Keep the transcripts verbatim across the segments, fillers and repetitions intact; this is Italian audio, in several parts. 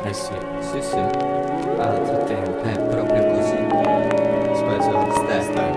Eh sì, Sì, sì, altro tempo, è proprio così. Aspetta, stai,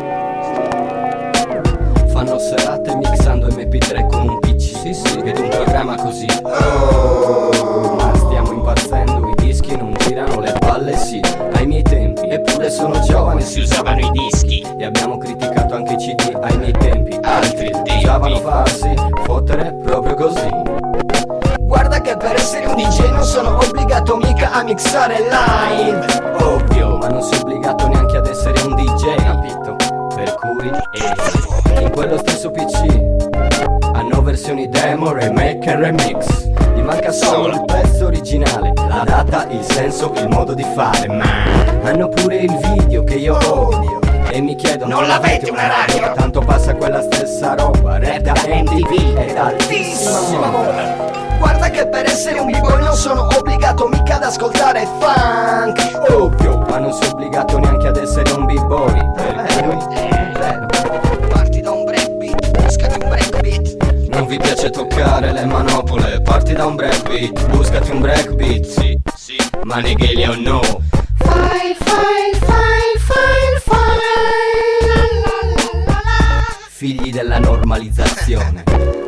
stai. Fanno serate mixando emme pi tre con un pi ci. Sì, sì, ed un programma così. Oh, ma stiamo impazzendo, i dischi non girano, le palle sì. Ai miei tempi, eppure sono giovane, si usavano i dischi. e abbiamo criticato anche i ci di ai miei tempi. Altri tempi. Usavano farsi fottere proprio così. Guarda che per essere un di jay non sono obbligato mica a mixare live. Ovvio, ma non sei obbligato neanche ad essere un di jay, capito? Per cui, eh, in quello stesso pi ci hanno versioni demo, remake e remix. Gli manca solo il pezzo originale, la data, il senso, il modo di fare. Ma hanno pure il video che io odio e mi chiedono: Non l'avete una radio? Tanto passa quella stessa roba, rap da emme ti vu ed altissima moda. Guarda che per essere un b-boy non sono obbligato mica ad ascoltare funk. Ovvio, ma non sei obbligato neanche ad essere un b-boy. Per cui, zero. Parti da un breakbeat, buscati un breakbeat. Non vi piace toccare le manopole, parti da un breakbeat, buscati un breakbeat. Sì, sì, ma neghe o no. File, file, file, file, file. La, la, la, la, la. Figli della normalizzazione.